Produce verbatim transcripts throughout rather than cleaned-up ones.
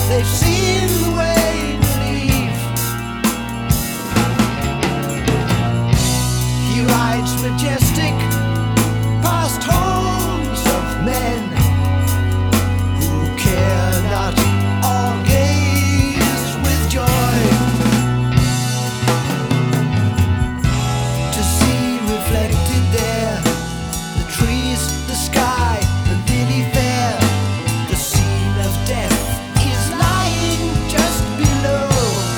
they've seen the way to leave. He rides majestic past homes of men who care not or gaze with joy to see reflected there the trees, the sky, the lily fair. The scene of death is lying just below.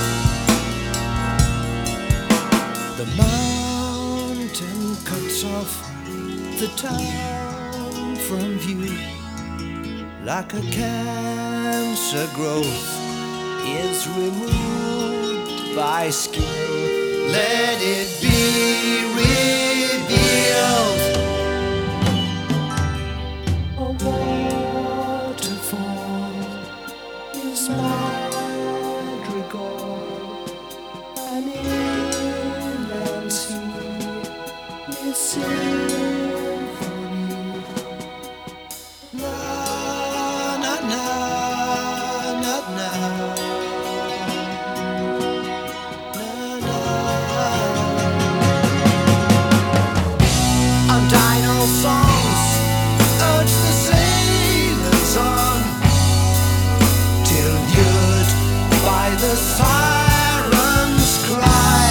The mountain cuts off the town from view like a cancer growth is removed by skill. Let it be revealed. A waterfall is madrigal, an inland sea is symphony. Na na na na na. Dino songs urge the sailors on till lured by the siren's cry.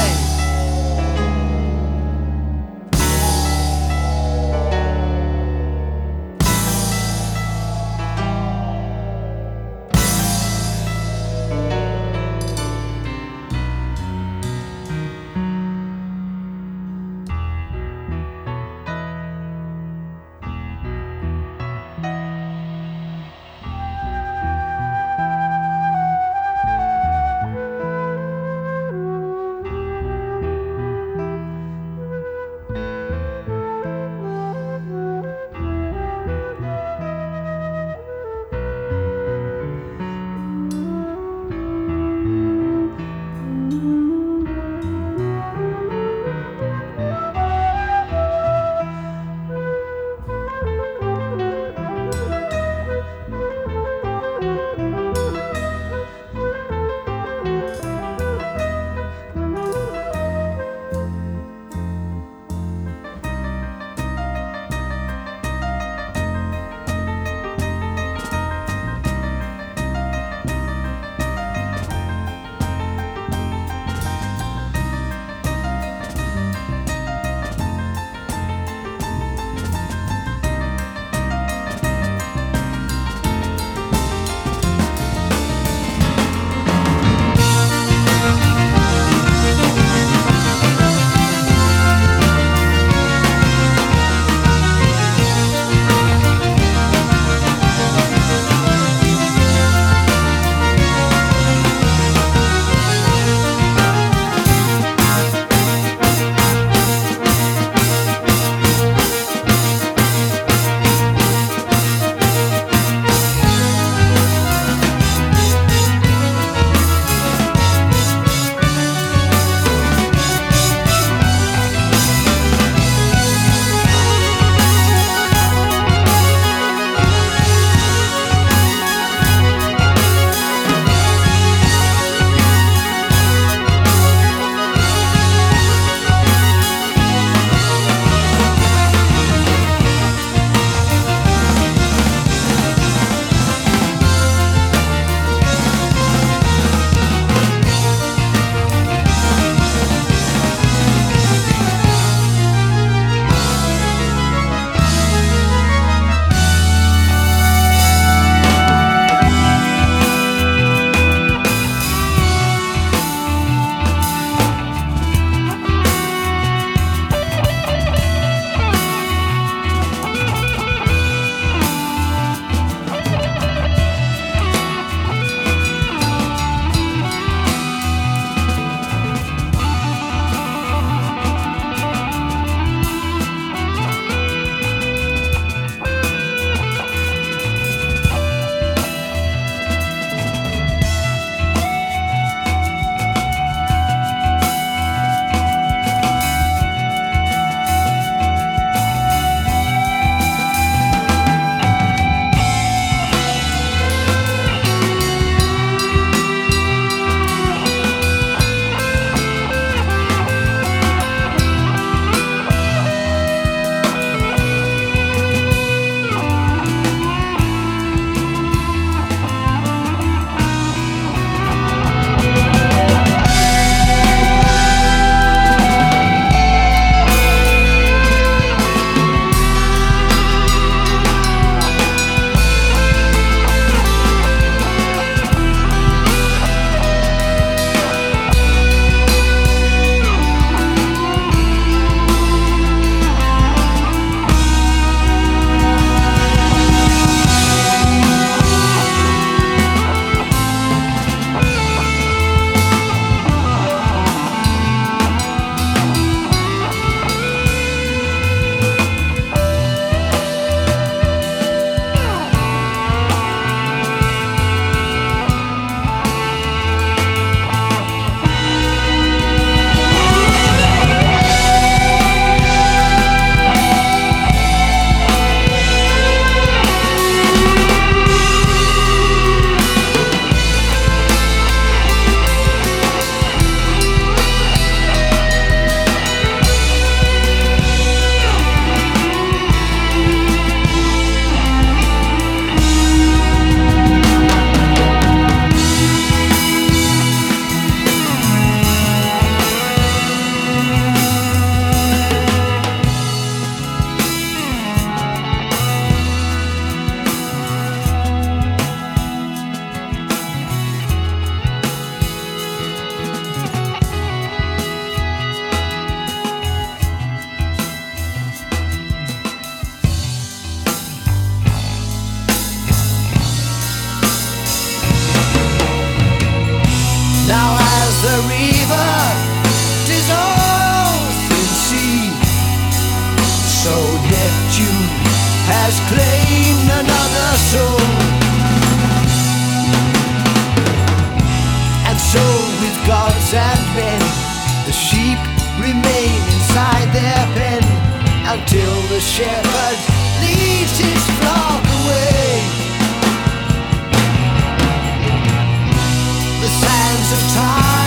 sheep remain inside their pen until the shepherd leads his flock away. The sands of time